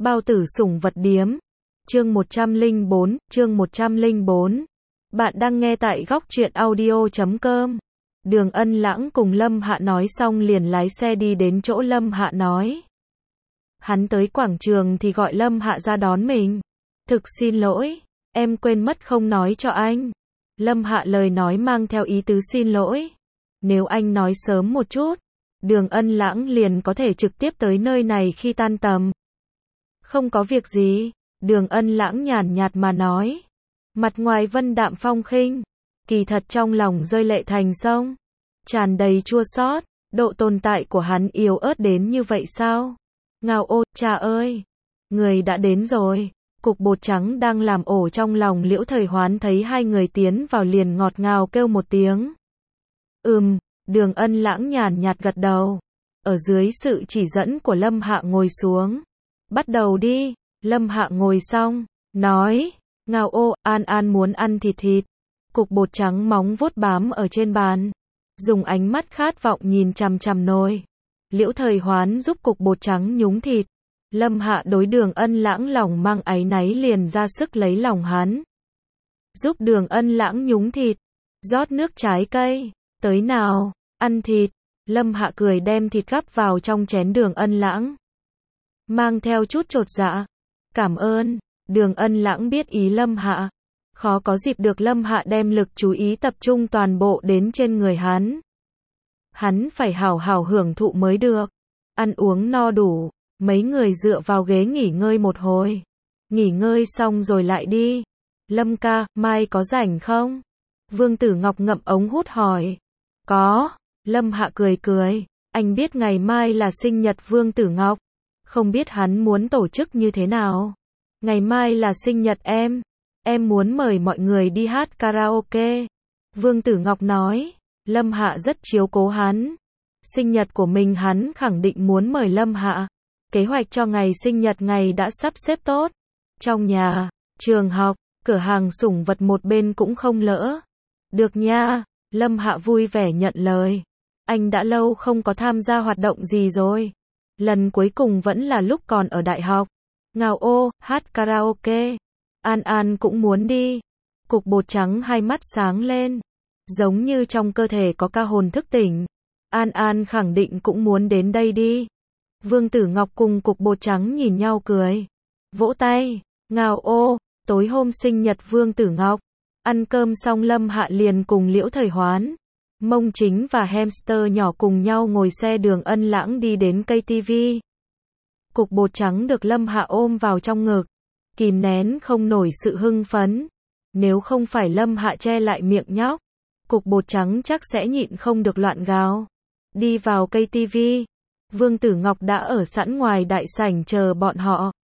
Bao tử sủng vật điếm. Chương 104. Bạn đang nghe tại góc truyện audio.com. Đường Ân Lãng cùng Lâm Hạ nói xong liền lái xe đi đến chỗ Lâm Hạ nói. Hắn tới quảng trường thì gọi Lâm Hạ ra đón mình. Thực xin lỗi, em quên mất không nói cho anh. Lâm Hạ lời nói mang theo ý tứ xin lỗi. Nếu anh nói sớm một chút, Đường Ân Lãng liền có thể trực tiếp tới nơi này khi tan tầm. Không có việc gì, Đường Ân Lãng nhàn nhạt mà nói. Mặt ngoài vân đạm phong khinh, kỳ thật trong lòng rơi lệ thành sông, tràn đầy chua xót. Độ tồn tại của hắn yếu ớt đến như vậy sao? Ngao ô, cha ơi, người đã đến rồi. Cục bột trắng đang làm ổ trong lòng Liễu Thời Hoán thấy hai người tiến vào liền ngọt ngào kêu một tiếng. Đường Ân Lãng nhàn nhạt gật đầu. Ở dưới sự chỉ dẫn của Lâm Hạ ngồi xuống. Bắt đầu đi. Lâm Hạ ngồi xong, nói, Ngao ô, An muốn ăn thịt thịt. Cục bột trắng móng vuốt bám ở trên bàn, dùng ánh mắt khát vọng nhìn chằm chằm nồi. Liễu Thời Hoán giúp cục bột trắng nhúng thịt. Lâm Hạ đối Đường Ân Lãng lòng mang áy náy liền ra sức lấy lòng hắn. Giúp Đường Ân Lãng nhúng thịt, rót nước trái cây, tới nào, ăn thịt. Lâm Hạ cười đem thịt gắp vào trong chén Đường Ân Lãng. Mang theo chút chột dạ. Cảm ơn. Đường Ân Lãng biết ý Lâm Hạ. Khó có dịp được Lâm Hạ đem lực chú ý tập trung toàn bộ đến trên người hắn. Hắn phải hào hào hưởng thụ mới được. Ăn uống no đủ, mấy người dựa vào ghế nghỉ ngơi một hồi. Nghỉ ngơi xong rồi lại đi. Lâm ca, mai có rảnh không? Vương Tử Ngọc ngậm ống hút hỏi. Có. Lâm Hạ cười cười. Anh biết ngày mai là sinh nhật Vương Tử Ngọc. Không biết hắn muốn tổ chức như thế nào. Ngày mai là sinh nhật em muốn mời mọi người đi hát karaoke. Vương Tử Ngọc nói. Lâm Hạ rất chiếu cố hắn. Sinh nhật của mình hắn khẳng định muốn mời Lâm Hạ. Kế hoạch cho ngày sinh nhật ngày đã sắp xếp tốt. Trong nhà, trường học, cửa hàng sủng vật một bên cũng không lỡ. Được nha. Lâm Hạ vui vẻ nhận lời. Anh đã lâu không có tham gia hoạt động gì rồi. Lần cuối cùng vẫn là lúc còn ở đại học. Ngao ô, hát karaoke. An cũng muốn đi. Cục bột trắng hai mắt sáng lên. Giống như trong cơ thể có ca hồn thức tỉnh. An khẳng định cũng muốn đến đây đi. Vương Tử Ngọc cùng cục bột trắng nhìn nhau cười. Vỗ tay. Ngao ô, tối hôm sinh nhật Vương Tử Ngọc. Ăn cơm xong Lâm Hạ liền cùng Liễu Thời Hoán, Mông Chính và hamster nhỏ cùng nhau ngồi xe Đường Ân Lãng đi đến cây tivi. Cục bột trắng được Lâm Hạ ôm vào trong ngực, kìm nén không nổi sự hưng phấn. Nếu không phải Lâm Hạ che lại miệng nhóc, cục bột trắng chắc sẽ nhịn không được loạn gào. Đi vào cây tivi, Vương Tử Ngọc đã ở sẵn ngoài đại sảnh chờ bọn họ.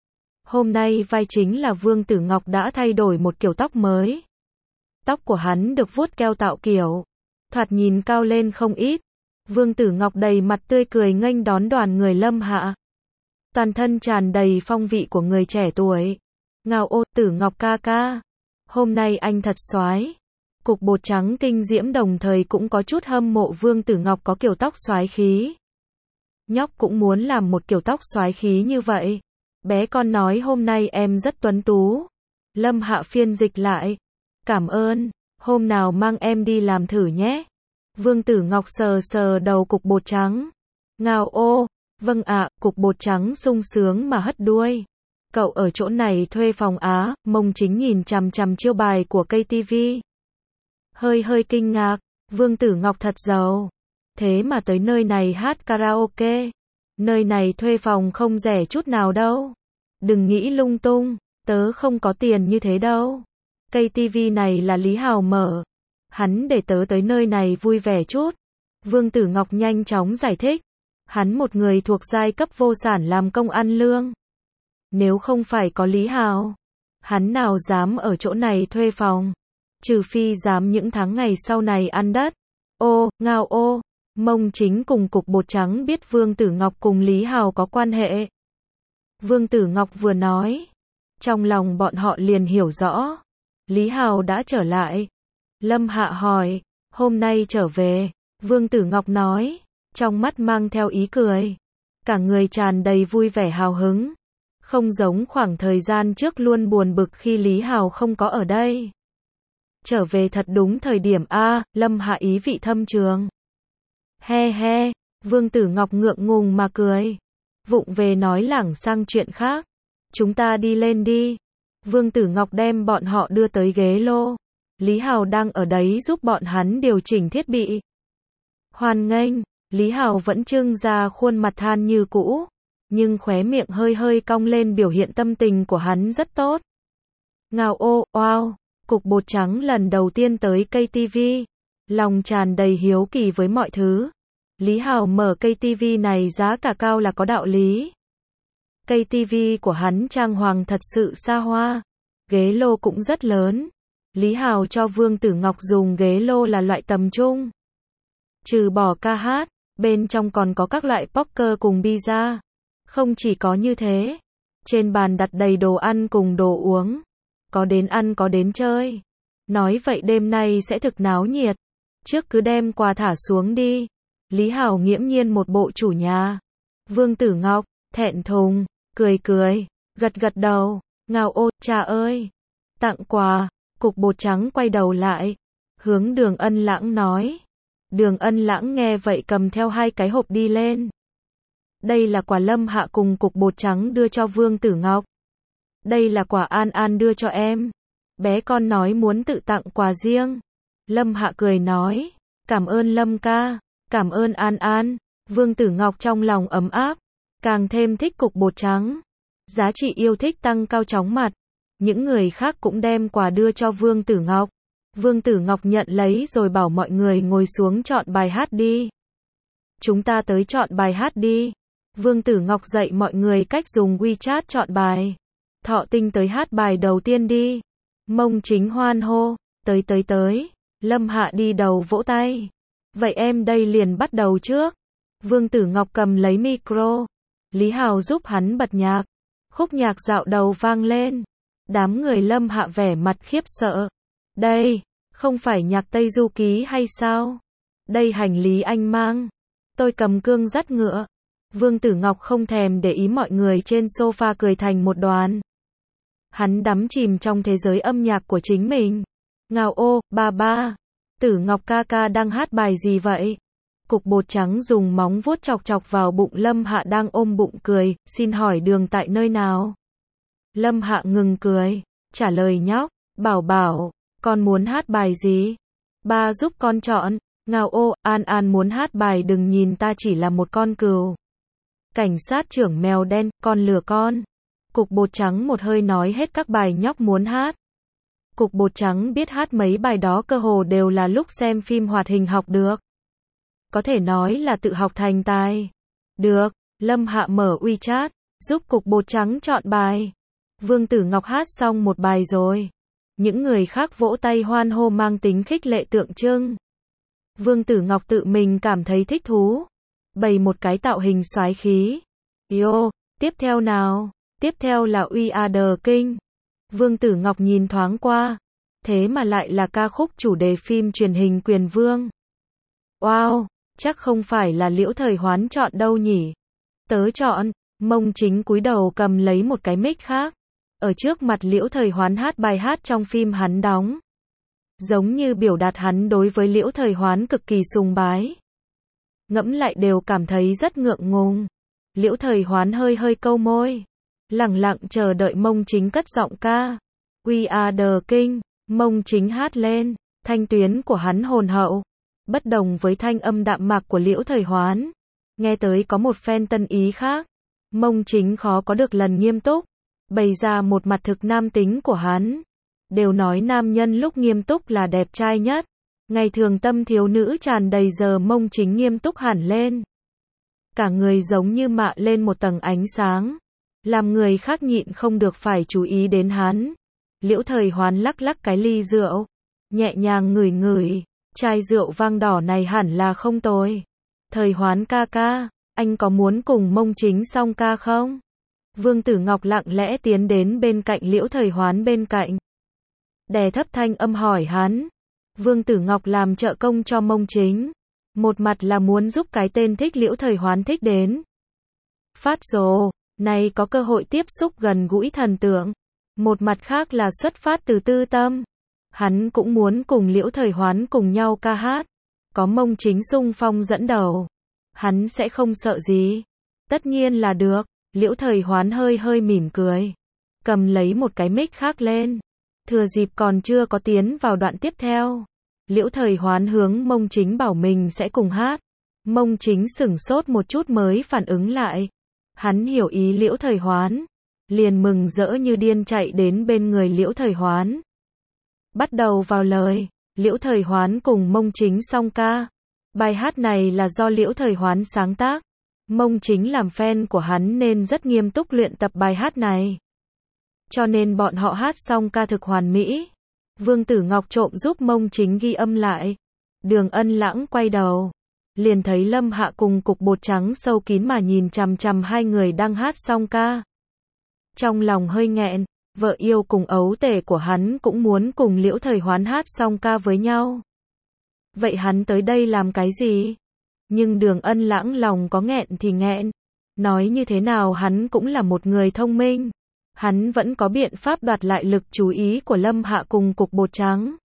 Hôm nay vai chính là Vương Tử Ngọc đã thay đổi một kiểu tóc mới. Tóc của hắn được vuốt keo tạo kiểu, thoạt nhìn cao lên không ít. Vương Tử Ngọc đầy mặt tươi cười nghênh đón đoàn người Lâm Hạ. Toàn thân tràn đầy phong vị của người trẻ tuổi. Ngao ô, Tử Ngọc ca ca. Hôm nay anh thật soái. Cục bột trắng kinh diễm đồng thời cũng có chút hâm mộ Vương Tử Ngọc có kiểu tóc soái khí. Nhóc cũng muốn làm một kiểu tóc soái khí như vậy. Bé con nói hôm nay em rất tuấn tú. Lâm Hạ phiên dịch lại. Cảm ơn, hôm nào mang em đi làm thử nhé. Vương Tử Ngọc sờ sờ đầu cục bột trắng. Ngao ô, vâng ạ, cục bột trắng sung sướng mà hất đuôi. Cậu ở chỗ này thuê phòng á? Mông Chính nhìn chằm chằm chiêu bài của cây tivi. Hơi kinh ngạc, Vương Tử Ngọc thật giàu. Thế mà tới nơi này hát karaoke. Nơi này thuê phòng không rẻ chút nào đâu. Đừng nghĩ lung tung, tớ không có tiền như thế đâu. Cây tivi này là Lý Hào mở. Hắn để tớ tới nơi này vui vẻ chút. Vương Tử Ngọc nhanh chóng giải thích. Hắn một người thuộc giai cấp vô sản làm công ăn lương. Nếu không phải có Lý Hào, hắn nào dám ở chỗ này thuê phòng. Trừ phi dám những tháng ngày sau này ăn đất. Ô, Ngao ô, Mông Chính cùng cục bột trắng biết Vương Tử Ngọc cùng Lý Hào có quan hệ. Vương Tử Ngọc vừa nói, trong lòng bọn họ liền hiểu rõ. Lý Hào đã trở lại. Lâm Hạ hỏi, hôm nay trở về. Vương Tử Ngọc nói, trong mắt mang theo ý cười. Cả người tràn đầy vui vẻ hào hứng. Không giống khoảng thời gian trước luôn buồn bực khi Lý Hào không có ở đây. Trở về thật đúng thời điểm a, Lâm Hạ ý vị thâm trường. He he, Vương Tử Ngọc ngượng ngùng mà cười. Vụng về nói lảng sang chuyện khác. Chúng ta đi lên đi. Vương Tử Ngọc đem bọn họ đưa tới ghế lô. Lý Hào đang ở đấy giúp bọn hắn điều chỉnh thiết bị. Hoan nghênh, Lý Hào vẫn trưng ra khuôn mặt than như cũ, nhưng khóe miệng hơi hơi cong lên biểu hiện tâm tình của hắn rất tốt. Ngao ô, wow, cục bột trắng lần đầu tiên tới cây TV. Lòng tràn đầy hiếu kỳ với mọi thứ. Lý Hào mở cây TV này giá cả cao là có đạo lý. Cây TV của hắn trang hoàng thật sự xa hoa. Ghế lô cũng rất lớn. Lý Hào cho Vương Tử Ngọc dùng ghế lô là loại tầm trung. Trừ bỏ ca hát, bên trong còn có các loại poker cùng pizza. Không chỉ có như thế, trên bàn đặt đầy đồ ăn cùng đồ uống. Có đến ăn có đến chơi. Nói vậy đêm nay sẽ thực náo nhiệt. Trước cứ đem quà thả xuống đi. Lý Hào nghiễm nhiên một bộ chủ nhà. Vương Tử Ngọc, thẹn thùng, cười, gật đầu. Ngao ô, cha ơi. Tặng quà, cục bột trắng quay đầu lại. Hướng Đường Ân Lãng nói. Đường Ân Lãng nghe vậy cầm theo 2 cái hộp đi lên. Đây là quà Lâm Hạ cùng cục bột trắng đưa cho Vương Tử Ngọc. Đây là quà An An đưa cho em. Bé con nói muốn tự tặng quà riêng. Lâm Hạ cười nói. Cảm ơn Lâm ca. Cảm ơn An An. Vương Tử Ngọc trong lòng ấm áp. Càng thêm thích cục bột trắng. Giá trị yêu thích tăng cao chóng mặt. Những người khác cũng đem quà đưa cho Vương Tử Ngọc. Vương Tử Ngọc nhận lấy rồi bảo mọi người ngồi xuống chọn bài hát đi. Chúng ta tới chọn bài hát đi. Vương Tử Ngọc dạy mọi người cách dùng WeChat chọn bài. Thọ Tinh tới hát bài đầu tiên đi. Mông Chính hoan hô. Tới. Lâm Hạ đi đầu vỗ tay. Vậy em đây liền bắt đầu trước. Vương Tử Ngọc cầm lấy micro. Lý Hào giúp hắn bật nhạc. Khúc nhạc dạo đầu vang lên. Đám người Lâm Hạ vẻ mặt khiếp sợ. Đây, không phải nhạc Tây Du Ký hay sao? Đây hành lý anh mang. Tôi cầm cương dắt ngựa. Vương Tử Ngọc không thèm để ý mọi người trên sofa cười thành một đoàn. Hắn đắm chìm trong thế giới âm nhạc của chính mình. Ngao ô, ba. Tử Ngọc ca ca đang hát bài gì vậy? Cục bột trắng dùng móng vuốt chọc vào bụng Lâm Hạ đang ôm bụng cười. Xin hỏi đường tại nơi nào? Lâm Hạ ngừng cười. Trả lời nhóc. Bảo, con muốn hát bài gì? Ba giúp con chọn. Ngao ô, An muốn hát bài đừng nhìn ta chỉ là một con cừu. Cảnh sát trưởng mèo đen, con lừa con. Cục bột trắng một hơi nói hết các bài nhóc muốn hát. Cục bột trắng biết hát mấy bài đó cơ hồ đều là lúc xem phim hoạt hình học được. Có thể nói là tự học thành tài. Được, Lâm Hạ mở WeChat, giúp cục bột trắng chọn bài. Vương Tử Ngọc hát xong một bài rồi. Những người khác vỗ tay hoan hô mang tính khích lệ tượng trưng. Vương Tử Ngọc tự mình cảm thấy thích thú. Bày một cái tạo hình soái khí. Yo, tiếp theo nào? Tiếp theo là We Are The King. Vương Tử Ngọc nhìn thoáng qua. Thế mà lại là ca khúc chủ đề phim truyền hình Quyền Vương. Wow, chắc không phải là Liễu Thời Hoán chọn đâu nhỉ? Tớ chọn. Mông Chính cúi đầu cầm lấy một cái mic khác. Ở trước mặt Liễu Thời Hoán hát bài hát trong phim hắn đóng. Giống như biểu đạt hắn đối với Liễu Thời Hoán cực kỳ sùng bái. Ngẫm lại đều cảm thấy rất ngượng ngùng. Liễu Thời Hoán hơi câu môi. Lẳng lặng chờ đợi Mông Chính cất giọng ca. We Are The King. Mông Chính hát lên. Thanh tuyến của hắn hồn hậu. Bất đồng với thanh âm đạm mạc của Liễu Thời Hoán. Nghe tới có một phen tân ý khác. Mông Chính khó có được lần nghiêm túc. Bày ra một mặt thực nam tính của hắn. Đều nói nam nhân lúc nghiêm túc là đẹp trai nhất. Ngày thường tâm thiếu nữ tràn đầy giờ Mông Chính nghiêm túc hẳn lên. Cả người giống như mạ lên một tầng ánh sáng. Làm người khác nhịn không được phải chú ý đến hắn. Liễu Thời Hoán lắc cái ly rượu. Nhẹ nhàng ngửi. Chai rượu vang đỏ này hẳn là không tồi. Thời Hoán ca ca, anh có muốn cùng Mông Chính song ca không? Vương Tử Ngọc lặng lẽ tiến đến bên cạnh Liễu Thời Hoán bên cạnh. Đè thấp thanh âm hỏi hắn. Vương Tử Ngọc làm trợ công cho Mông Chính. Một mặt là muốn giúp cái tên thích Liễu Thời Hoán thích đến. Phát rồ, Này có cơ hội tiếp xúc gần gũi thần tượng. Một mặt khác là xuất phát từ tư tâm. Hắn cũng muốn cùng Liễu Thời Hoán cùng nhau ca hát. Có Mông Chính xung phong dẫn đầu. Hắn sẽ không sợ gì. Tất nhiên là được. Liễu Thời Hoán hơi hơi mỉm cười. Cầm lấy một cái mic khác lên. Thừa dịp còn chưa có tiến vào đoạn tiếp theo. Liễu Thời Hoán hướng Mông Chính bảo mình sẽ cùng hát. Mông Chính sửng sốt một chút mới phản ứng lại. Hắn hiểu ý Liễu Thời Hoán. Liền mừng rỡ như điên chạy đến bên người Liễu Thời Hoán. Bắt đầu vào lời. Liễu Thời Hoán cùng Mông Chính song ca. Bài hát này là do Liễu Thời Hoán sáng tác. Mông Chính làm fan của hắn nên rất nghiêm túc luyện tập bài hát này. Cho nên bọn họ hát xong ca thực hoàn mỹ. Vương Tử Ngọc trộm giúp Mông Chính ghi âm lại. Đường Ân Lãng quay đầu. Liền thấy Lâm Hạ cùng Cục Bột Trắng sâu kín mà nhìn chằm chằm hai người đang hát xong ca. Trong lòng hơi nghẹn, vợ yêu cùng ấu tể của hắn cũng muốn cùng Liễu Thời Hoán hát xong ca với nhau. Vậy hắn tới đây làm cái gì? Nhưng Đường Ân Lãng lòng có nghẹn thì nghẹn. Nói như thế nào hắn cũng là một người thông minh. Hắn vẫn có biện pháp đoạt lại lực chú ý của Lâm Hạ cùng Cục Bột Trắng.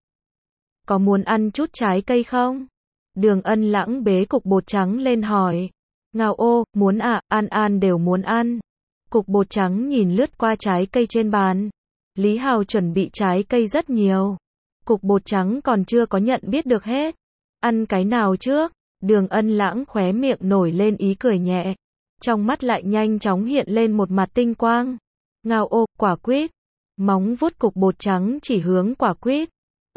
Có muốn ăn chút trái cây không? Đường Ân Lãng bế Cục Bột Trắng lên hỏi. Ngao ô, muốn à, An đều muốn ăn. Cục Bột Trắng nhìn lướt qua trái cây trên bàn. Lý Hào chuẩn bị trái cây rất nhiều. Cục Bột Trắng còn chưa có nhận biết được hết. Ăn cái nào trước? Đường Ân Lãng khóe miệng nổi lên ý cười nhẹ. Trong mắt lại nhanh chóng hiện lên một mặt tinh quang. Ngao ô, quả quýt. Móng vuốt Cục Bột Trắng chỉ hướng quả quýt.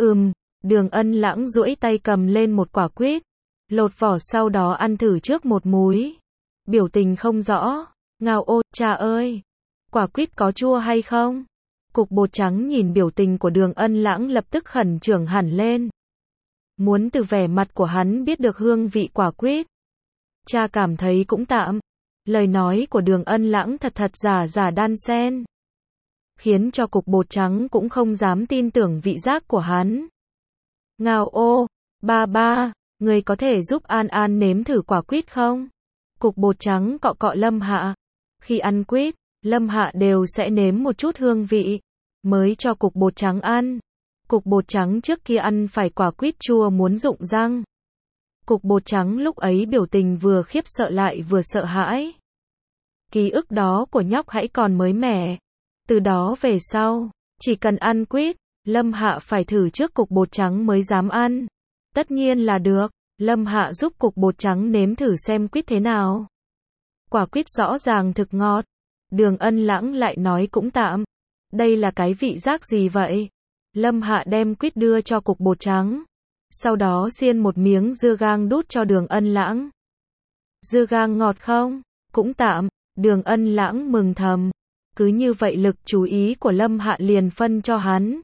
Đường Ân Lãng duỗi tay cầm lên một quả quýt. Lột vỏ sau đó ăn thử trước một múi. Biểu tình không rõ. Ngao ô, cha ơi. Quả quýt có chua hay không? Cục Bột Trắng nhìn biểu tình của Đường Ân Lãng lập tức khẩn trương hẳn lên. Muốn từ vẻ mặt của hắn biết được hương vị quả quýt. Cha cảm thấy cũng tạm. Lời nói của Đường Ân Lãng thật giả đan xen. Khiến cho Cục Bột Trắng cũng không dám tin tưởng vị giác của hắn. Ngao ô, ba, người có thể giúp An nếm thử quả quýt không? Cục Bột Trắng cọ cọ Lâm Hạ. Khi ăn quýt, Lâm Hạ đều sẽ nếm một chút hương vị, mới cho Cục Bột Trắng ăn. Cục Bột Trắng trước kia ăn phải quả quýt chua muốn rụng răng. Cục Bột Trắng lúc ấy biểu tình vừa khiếp sợ lại vừa sợ hãi. Ký ức đó của nhóc hãy còn mới mẻ. Từ đó về sau, chỉ cần ăn quýt, Lâm Hạ phải thử trước Cục Bột Trắng mới dám ăn. Tất nhiên là được, Lâm Hạ giúp Cục Bột Trắng nếm thử xem quýt thế nào. Quả quýt rõ ràng thực ngọt. Đường Ân Lãng lại nói cũng tạm. Đây là cái vị giác gì vậy? Lâm Hạ đem quýt đưa cho Cục Bột Trắng. Sau đó xiên một miếng dưa gang đút cho Đường Ân Lãng. Dưa gang ngọt không? Cũng tạm. Đường Ân Lãng mừng thầm. Cứ như vậy lực chú ý của Lâm Hạ liền phân cho hắn.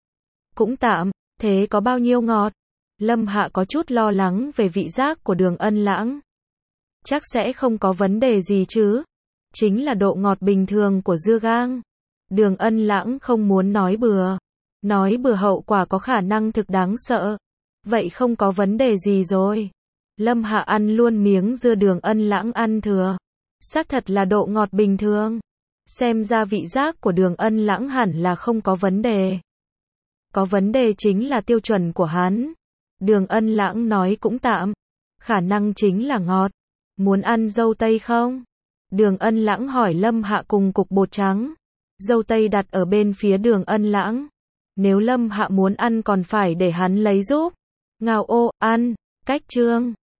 Cũng tạm, thế có bao nhiêu ngọt? Lâm Hạ có chút lo lắng về vị giác của Đường Ân Lãng. Chắc sẽ không có vấn đề gì chứ. Chính là độ ngọt bình thường của dưa gang. Đường Ân Lãng không muốn nói bừa. Nói bừa hậu quả có khả năng thực đáng sợ. Vậy không có vấn đề gì rồi. Lâm Hạ ăn luôn miếng dưa Đường Ân Lãng ăn thừa. Xác thật là độ ngọt bình thường. Xem ra vị giác của Đường Ân Lãng hẳn là không có vấn đề. Có vấn đề chính là tiêu chuẩn của hắn. Đường Ân Lãng nói cũng tạm. Khả năng chính là ngọt. Muốn ăn dâu tây không? Đường Ân Lãng hỏi Lâm Hạ cùng Cục Bột Trắng. Dâu tây đặt ở bên phía Đường Ân Lãng. Nếu Lâm Hạ muốn ăn còn phải để hắn lấy giúp. Ngao ô, ăn. Cách chương